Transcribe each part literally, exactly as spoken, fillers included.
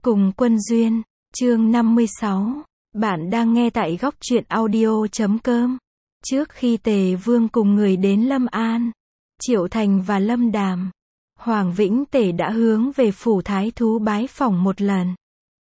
Cùng Quân Duyên, chương năm mươi sáu. Bạn đang nghe tại góc truyện audio chấm com. Trước khi Tề Vương cùng người đến Lâm An, Triệu Thành và Lâm Đàm, Hoàng Vĩnh Tể đã hướng về phủ thái thú bái phỏng một lần.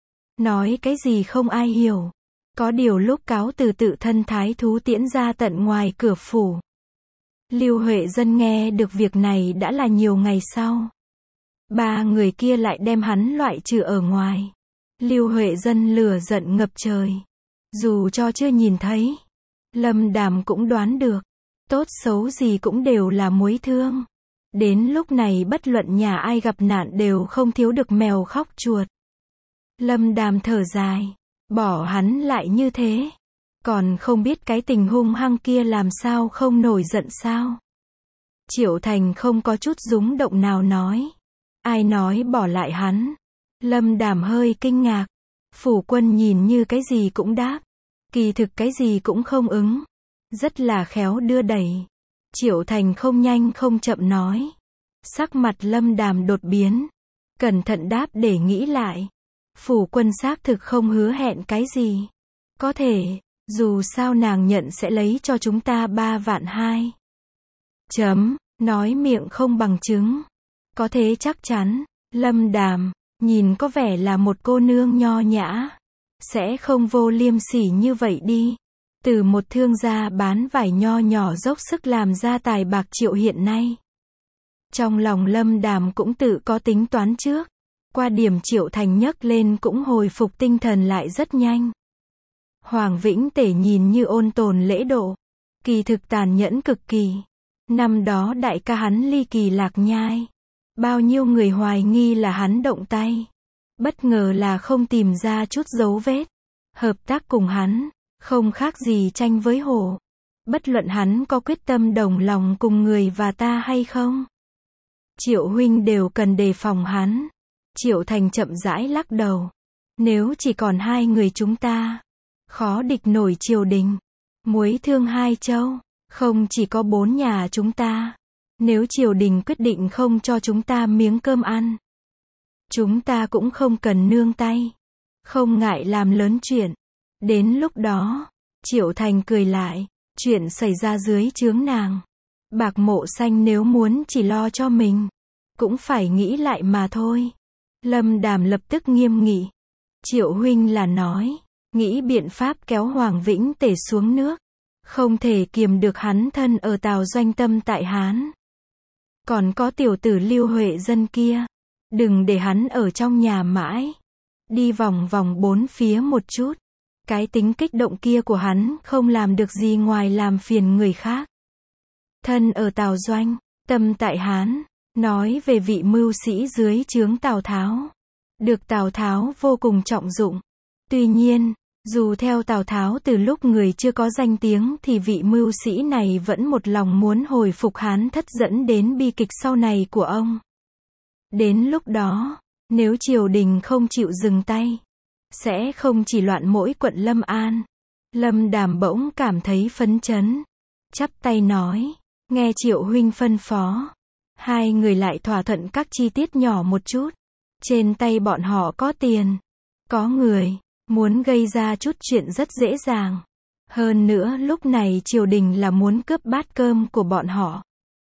Nói cái gì không ai hiểu. Có điều lúc cáo từ tự thân thái thú tiễn ra tận ngoài cửa phủ. Lưu Huệ Dân nghe được việc này đã là nhiều ngày sau. Ba người kia lại đem hắn loại trừ ở ngoài. Lưu Huệ Dân lửa giận ngập trời. Dù cho chưa nhìn thấy, Lâm Đàm cũng đoán được. Tốt xấu gì cũng đều là mối thương. Đến lúc này bất luận nhà ai gặp nạn đều không thiếu được mèo khóc chuột. Lâm Đàm thở dài. Bỏ hắn lại như thế. Còn không biết cái tình hung hăng kia làm sao không nổi giận sao. Triệu Thành không có chút rúng động nào nói. Ai nói bỏ lại hắn? Lâm Đàm hơi kinh ngạc. Phủ quân nhìn như cái gì cũng đáp. Kỳ thực cái gì cũng không ứng. Rất là khéo đưa đẩy. Triệu Thành không nhanh không chậm nói. Sắc mặt Lâm Đàm đột biến. Cẩn thận đáp để nghĩ lại. Phủ quân xác thực không hứa hẹn cái gì. Có thể, dù sao nàng nhận sẽ lấy cho chúng ta ba vạn hai. Chấm, nói miệng không bằng chứng. Có thế chắc chắn, Lâm Đàm, nhìn có vẻ là một cô nương nho nhã. Sẽ không vô liêm sỉ như vậy đi. Từ một thương gia bán vải nho nhỏ dốc sức làm ra tài bạc triệu hiện nay. Trong lòng Lâm Đàm cũng tự có tính toán trước. Qua điểm Triệu Thành nhấc lên cũng hồi phục tinh thần lại rất nhanh. Hoàng Vĩnh Tể nhìn như ôn tồn lễ độ. Kỳ thực tàn nhẫn cực kỳ. Năm đó đại ca hắn ly kỳ lạc nhai. Bao nhiêu người hoài nghi là hắn động tay. Bất ngờ là không tìm ra chút dấu vết. Hợp tác cùng hắn, không khác gì tranh với hổ. Bất luận hắn có quyết tâm đồng lòng cùng người và ta hay không. Triệu huynh đều cần đề phòng hắn. Triệu Thành chậm rãi lắc đầu. Nếu chỉ còn hai người chúng ta, khó địch nổi triều đình. Muối thương hai châu, không chỉ có bốn nhà chúng ta. Nếu triều đình quyết định không cho chúng ta miếng cơm ăn, chúng ta cũng không cần nương tay. Không ngại làm lớn chuyện. Đến lúc đó, Triệu Thành cười lại. Chuyện xảy ra dưới trướng nàng. Bạc Mộ Xanh nếu muốn chỉ lo cho mình, cũng phải nghĩ lại mà thôi. Lâm Đàm lập tức nghiêm nghị. Triệu huynh là nói, nghĩ biện pháp kéo Hoàng Vĩnh Tể xuống nước. Không thể kiềm được hắn thân ở Tào Doanh tâm tại Hán. Còn có tiểu tử Lưu Huệ Dân kia. Đừng để hắn ở trong nhà mãi. Đi vòng vòng bốn phía một chút. Cái tính kích động kia của hắn không làm được gì ngoài làm phiền người khác. Thân ở Tào Doanh, tâm tại Hán. Nói về vị mưu sĩ dưới trướng Tào Tháo. Được Tào Tháo vô cùng trọng dụng. Tuy nhiên, dù theo Tào Tháo từ lúc người chưa có danh tiếng thì vị mưu sĩ này vẫn một lòng muốn hồi phục Hán thất dẫn đến bi kịch sau này của ông. Đến lúc đó, nếu triều đình không chịu dừng tay, sẽ không chỉ loạn mỗi quận Lâm An. Lâm Đàm bỗng cảm thấy phấn chấn. Chắp tay nói, nghe Triệu huynh phân phó. Hai người lại thỏa thuận các chi tiết nhỏ một chút. Trên tay bọn họ có tiền, có người, muốn gây ra chút chuyện rất dễ dàng. Hơn nữa lúc này triều đình là muốn cướp bát cơm của bọn họ.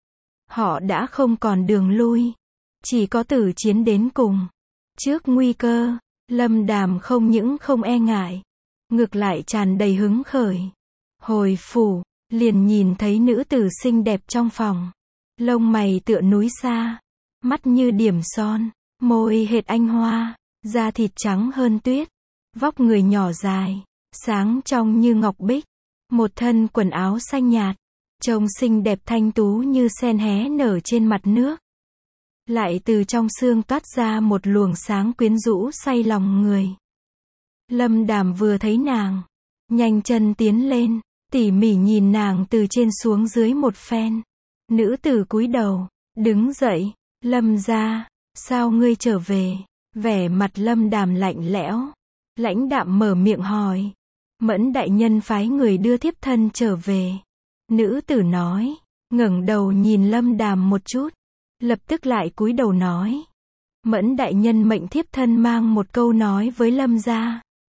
Họ đã không còn đường lui. Chỉ có tử chiến đến cùng. Trước nguy cơ, Lâm Đàm không những không e ngại, ngược lại tràn đầy hứng khởi. Hồi phủ, liền nhìn thấy nữ tử xinh đẹp trong phòng. Lông mày tựa núi xa, mắt như điểm son, môi hệt anh hoa, da thịt trắng hơn tuyết, vóc người nhỏ dài, sáng trong như ngọc bích, một thân quần áo xanh nhạt, trông xinh đẹp thanh tú như sen hé nở trên mặt nước. Lại từ trong xương toát ra một luồng sáng quyến rũ say lòng người. Lâm Đàm vừa thấy nàng, nhanh chân tiến lên, tỉ mỉ nhìn nàng từ trên xuống dưới một phen. Nữ tử cúi đầu, đứng dậy. Lâm gia, sao ngươi trở về? Vẻ mặt Lâm Đàm lạnh lẽo, lãnh đạm mở miệng hỏi. Mẫn đại nhân phái người đưa thiếp thân trở về. Nữ tử nói, ngẩng đầu nhìn Lâm Đàm một chút, lập tức lại cúi đầu nói. Mẫn đại nhân mệnh thiếp thân mang một câu nói với Lâm gia.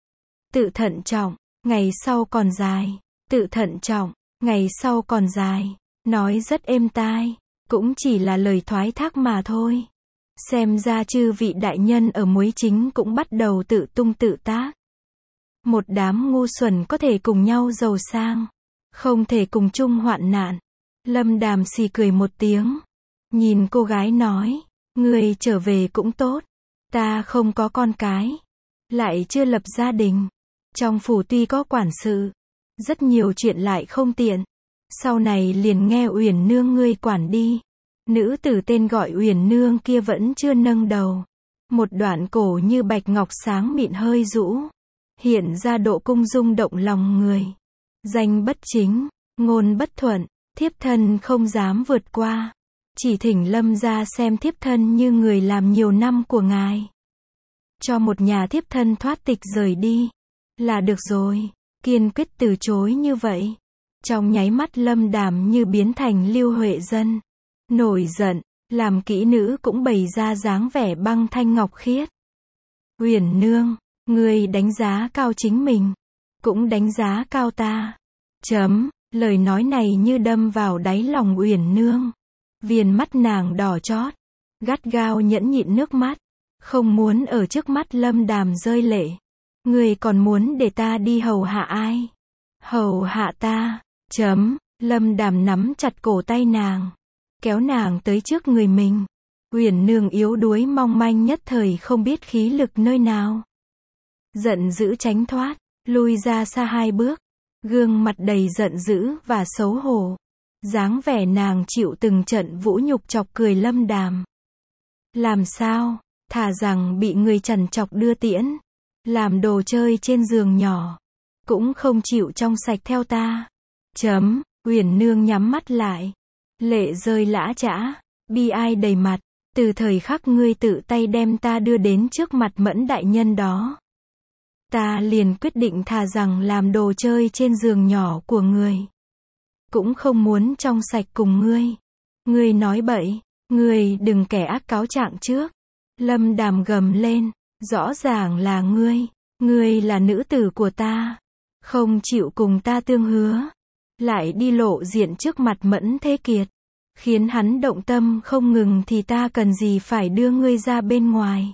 Tự thận trọng, ngày sau còn dài. Tự thận trọng, ngày sau còn dài. Nói rất êm tai, cũng chỉ là lời thoái thác mà thôi. Xem ra chư vị đại nhân ở Muối Chính cũng bắt đầu tự tung tự tác. Một đám ngu xuẩn có thể cùng nhau giàu sang, không thể cùng chung hoạn nạn. Lâm Đàm xì cười một tiếng, nhìn cô gái nói, người trở về cũng tốt, ta không có con cái, lại chưa lập gia đình, trong phủ tuy có quản sự, rất nhiều chuyện lại không tiện, sau này liền nghe Uyển nương ngươi quản đi. Nữ tử tên gọi Uyển nương kia vẫn chưa nâng đầu, một đoạn cổ như bạch ngọc sáng mịn hơi rũ, hiện ra độ cung dung động lòng người. Danh bất chính, ngôn bất thuận, thiếp thân không dám vượt qua, chỉ thỉnh Lâm gia xem thiếp thân như người làm nhiều năm của ngài, cho một nhà thiếp thân thoát tịch rời đi, là được rồi. Kiên quyết từ chối như vậy, trong nháy mắt Lâm Đàm như biến thành Lưu Huệ Dân, nổi giận, làm kỹ nữ cũng bày ra dáng vẻ băng thanh ngọc khiết. Uyển nương, ngươi đánh giá cao chính mình, cũng đánh giá cao ta. Chấm, lời nói này như đâm vào đáy lòng Uyển nương. Viền mắt nàng đỏ chót, gắt gao nhẫn nhịn nước mắt, không muốn ở trước mắt Lâm Đàm rơi lệ. Ngươi còn muốn để ta đi hầu hạ ai? Hầu hạ ta. Chấm, Lâm Đàm nắm chặt cổ tay nàng, kéo nàng tới trước người mình. Uyển nương yếu đuối mong manh nhất thời không biết khí lực nơi nào. Giận dữ tránh thoát, lui ra xa hai bước, gương mặt đầy giận dữ và xấu hổ. Dáng vẻ nàng chịu từng trận vũ nhục chọc cười Lâm Đàm. Làm sao, thà rằng bị người chằn chọc đưa tiễn, làm đồ chơi trên giường nhỏ, cũng không chịu trong sạch theo ta. Chấm, Uyển nương nhắm mắt lại, lệ rơi lã chã, bi ai đầy mặt, từ thời khắc ngươi tự tay đem ta đưa đến trước mặt Mẫn đại nhân đó, ta liền quyết định thà rằng làm đồ chơi trên giường nhỏ của người, cũng không muốn trong sạch cùng ngươi. Ngươi nói bậy, ngươi đừng kẻ ác cáo trạng trước. Lâm Đàm gầm lên, rõ ràng là ngươi, ngươi là nữ tử của ta, không chịu cùng ta tương hứa, lại đi lộ diện trước mặt Mẫn Thế Kiệt, khiến hắn động tâm không ngừng thì ta cần gì phải đưa ngươi ra bên ngoài.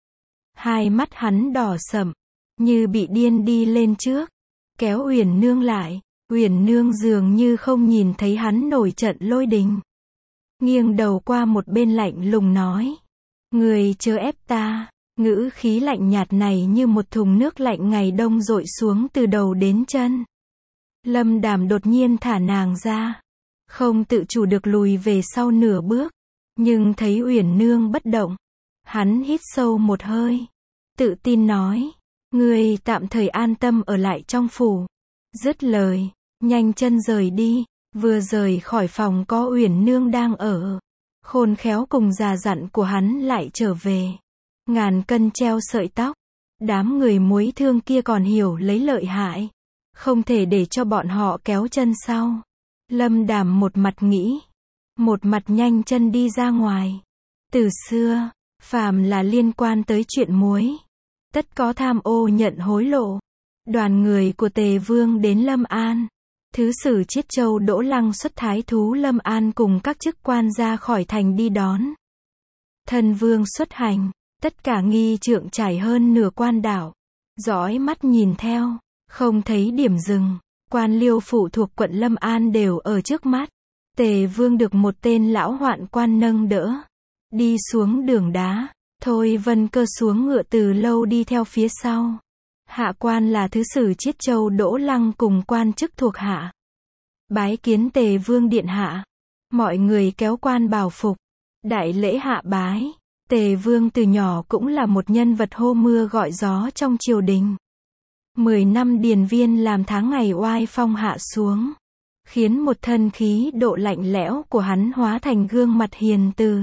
Hai mắt hắn đỏ sậm, như bị điên đi lên trước, kéo Uyển nương lại. Uyển nương dường như không nhìn thấy hắn nổi trận lôi đình, nghiêng đầu qua một bên lạnh lùng nói, người chớ ép ta. Ngữ khí lạnh nhạt này như một thùng nước lạnh ngày đông dội xuống từ đầu đến chân. Lâm Đàm đột nhiên thả nàng ra, không tự chủ được lùi về sau nửa bước, nhưng thấy Uyển nương bất động, hắn hít sâu một hơi, tự tin nói, ngươi tạm thời an tâm ở lại trong phủ. Dứt lời, nhanh chân rời đi. Vừa rời khỏi phòng có Uyển nương đang ở, khôn khéo cùng già dặn của hắn lại trở về. Ngàn cân treo sợi tóc, đám người muối thương kia còn hiểu lấy lợi hại, không thể để cho bọn họ kéo chân sau. Lâm Đàm một mặt nghĩ, một mặt nhanh chân đi ra ngoài. Từ xưa, phàm là liên quan tới chuyện muối, tất có tham ô nhận hối lộ. Đoàn người của Tề Vương đến Lâm An, thứ sử Chiết Châu Đỗ Lăng xuất thái thú Lâm An cùng các chức quan ra khỏi thành đi đón. Thân vương xuất hành, tất cả nghi trượng trải hơn nửa quan đảo, dõi mắt nhìn theo, không thấy điểm dừng. Quan liêu phủ thuộc quận Lâm An đều ở trước mắt. Tề Vương được một tên lão hoạn quan nâng đỡ, đi xuống đường đá. Thôi Vân Cơ xuống ngựa từ lâu đi theo phía sau. Hạ quan là thứ sử Chiết Châu Đỗ Lăng cùng quan chức thuộc hạ, bái kiến Tề Vương điện hạ. Mọi người kéo quan bào phục, đại lễ hạ bái. Tề Vương từ nhỏ cũng là một nhân vật hô mưa gọi gió trong triều đình. Mười năm điền viên làm tháng ngày oai phong hạ xuống, khiến một thân khí độ lạnh lẽo của hắn hóa thành gương mặt hiền từ.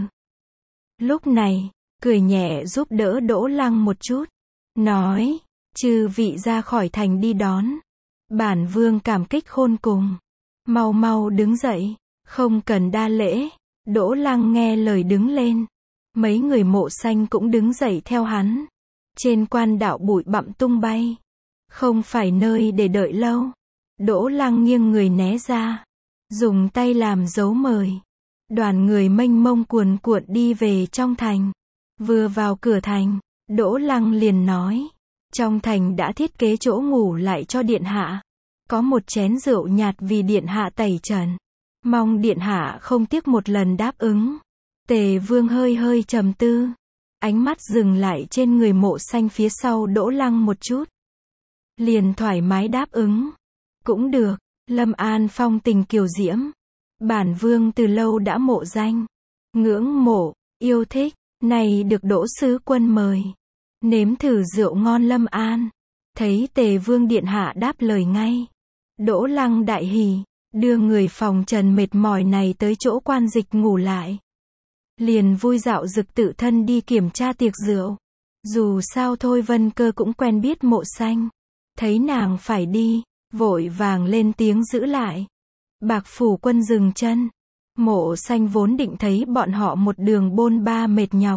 Lúc này, cười nhẹ giúp đỡ Đỗ Lăng một chút, nói, chư vị ra khỏi thành đi đón, bản vương cảm kích khôn cùng, mau mau đứng dậy, không cần đa lễ. Đỗ Lăng nghe lời đứng lên, Mấy người Mộ Xanh cũng đứng dậy theo hắn. Trên quan đạo bụi bặm tung bay. Không phải nơi để đợi lâu. Đỗ Lăng nghiêng người né ra. Dùng tay làm dấu mời. Đoàn người mênh mông cuồn cuộn đi về trong thành. Vừa vào cửa thành, Đỗ Lăng liền nói. Trong thành đã thiết kế chỗ ngủ lại cho điện hạ. Có một chén rượu nhạt vì điện hạ tẩy trần. Mong điện hạ không tiếc một lần đáp ứng. Tề Vương hơi hơi trầm tư. Ánh mắt dừng lại trên người Mộ Xanh phía sau Đỗ Lăng một chút. Liền thoải mái đáp ứng. Cũng được, Lâm An phong tình kiều diễm. Bản Vương từ lâu đã mộ danh. Ngưỡng mộ, yêu thích, này được Đỗ sứ quân mời. Nếm thử rượu ngon Lâm An. Thấy Tề Vương điện hạ đáp lời ngay. Đỗ Lăng đại hỉ, đưa người phòng trần mệt mỏi này tới chỗ quan dịch ngủ lại. Liền vui dạo dực tự thân đi kiểm tra tiệc rượu. Dù sao thôi Vân Cơ cũng quen biết Mộ Xanh. Thấy nàng phải đi, vội vàng lên tiếng giữ lại. Bạc phủ quân dừng chân. Mộ Xanh vốn định thấy bọn họ một đường bôn ba mệt nhọc.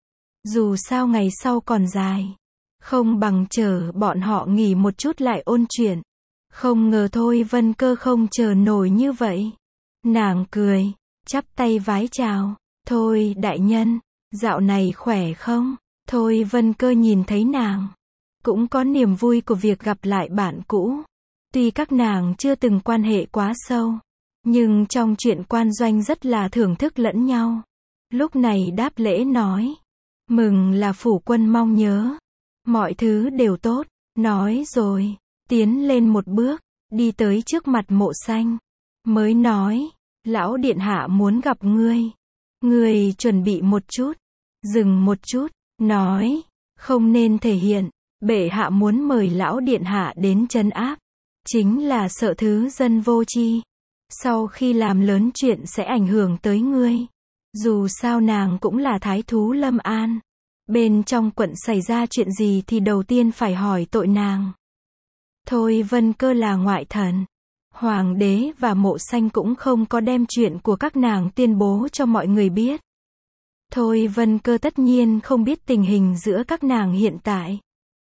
Dù sao ngày sau còn dài. Không bằng chờ bọn họ nghỉ một chút lại ôn chuyện. Không ngờ thôi Vân Cơ không chờ nổi như vậy. Nàng cười, chắp tay vái chào. Thôi đại nhân, dạo này khỏe không? Thôi Vân Cơ nhìn thấy nàng. Cũng có niềm vui của việc gặp lại bạn cũ. Tuy các nàng chưa từng quan hệ quá sâu. Nhưng trong chuyện quan doanh rất là thưởng thức lẫn nhau. Lúc này đáp lễ nói. Mừng là phủ quân mong nhớ. Mọi thứ đều tốt. Nói rồi, tiến lên một bước, đi tới trước mặt Mộ Xanh. Mới nói, lão điện hạ muốn gặp ngươi. Ngươi chuẩn bị một chút. Dừng một chút, nói, không nên thể hiện. Bệ hạ muốn mời lão điện hạ đến trấn áp. Chính là sợ thứ dân vô tri. Sau khi làm lớn chuyện sẽ ảnh hưởng tới ngươi. Dù sao nàng cũng là thái thú Lâm An. Bên trong quận xảy ra chuyện gì thì đầu tiên phải hỏi tội nàng. Thôi Vân Cơ là ngoại thần. Hoàng đế và Mộ Xanh cũng không có đem chuyện của các nàng tuyên bố cho mọi người biết. Thôi Vân Cơ tất nhiên không biết tình hình giữa các nàng hiện tại.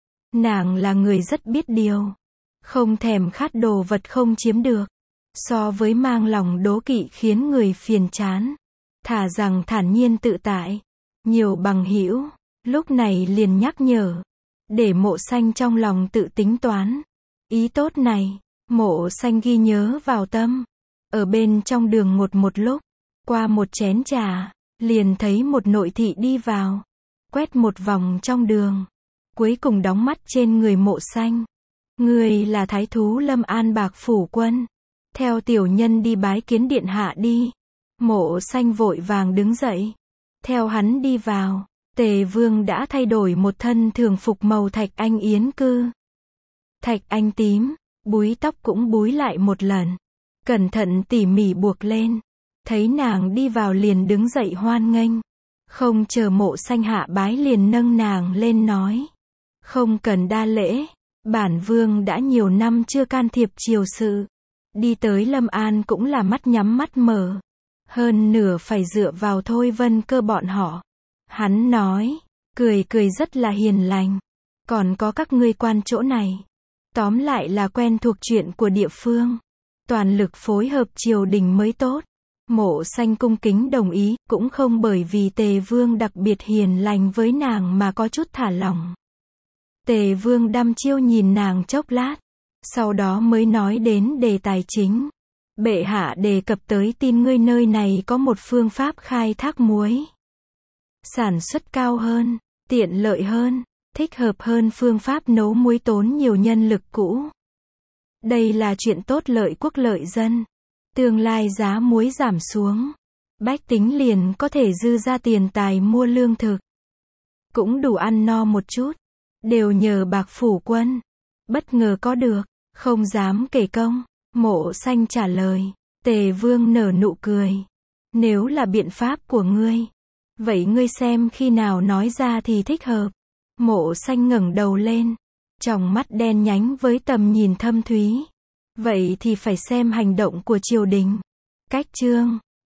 Nàng là người rất biết điều. Không thèm khát đồ vật không chiếm được. So với mang lòng đố kỵ khiến người phiền chán. Thà rằng thản nhiên tự tại. Nhiều bằng hữu. Lúc này liền nhắc nhở. Để Mộ Xanh trong lòng tự tính toán. Ý tốt này, Mộ Xanh ghi nhớ vào tâm. Ở bên trong đường ngột một lúc. Qua một chén trà, liền thấy một nội thị đi vào. Quét một vòng trong đường. Cuối cùng đóng mắt trên người Mộ Xanh. Người là thái thú Lâm An Bạc phủ quân. Theo tiểu nhân đi bái kiến điện hạ đi. Mộ Xanh vội vàng đứng dậy. Theo hắn đi vào. Tề Vương đã thay đổi một thân thường phục màu thạch anh yến cư. Thạch anh tím, búi tóc cũng búi lại một lần. Cẩn thận tỉ mỉ buộc lên. Thấy nàng đi vào liền đứng dậy hoan nghênh. Không chờ Mộ Xanh hạ bái liền nâng nàng lên nói. Không cần đa lễ, bản Vương đã nhiều năm chưa can thiệp triều sự. Đi tới Lâm An cũng là mắt nhắm mắt mở. Hơn nửa phải dựa vào Thôi Vân Cơ bọn họ. Hắn nói, cười cười rất là hiền lành. Còn có các ngươi quan chỗ này. Tóm lại là quen thuộc chuyện của địa phương. Toàn lực phối hợp triều đình mới tốt. Mộ Xanh cung kính đồng ý, cũng không bởi vì Tề Vương đặc biệt hiền lành với nàng mà có chút thả lỏng. Tề Vương đăm chiêu nhìn nàng chốc lát. Sau đó mới nói đến đề tài chính. Bệ hạ đề cập tới tin ngươi nơi này có một phương pháp khai thác muối. Sản xuất cao hơn, tiện lợi hơn, thích hợp hơn phương pháp nấu muối tốn nhiều nhân lực cũ. Đây là chuyện tốt lợi quốc lợi dân. Tương lai giá muối giảm xuống. Bách tính liền có thể dư ra tiền tài mua lương thực. Cũng đủ ăn no một chút. Đều nhờ Bạc phủ quân. Bất ngờ có được, không dám kể công. Mộ Xanh trả lời. Tề Vương nở nụ cười. Nếu là biện pháp của ngươi. Vậy ngươi xem khi nào nói ra thì thích hợp. Mộ Xanh ngẩng đầu lên. Tròng mắt đen nhánh với tầm nhìn thâm thúy. Vậy thì phải xem hành động của triều đình. Cách chương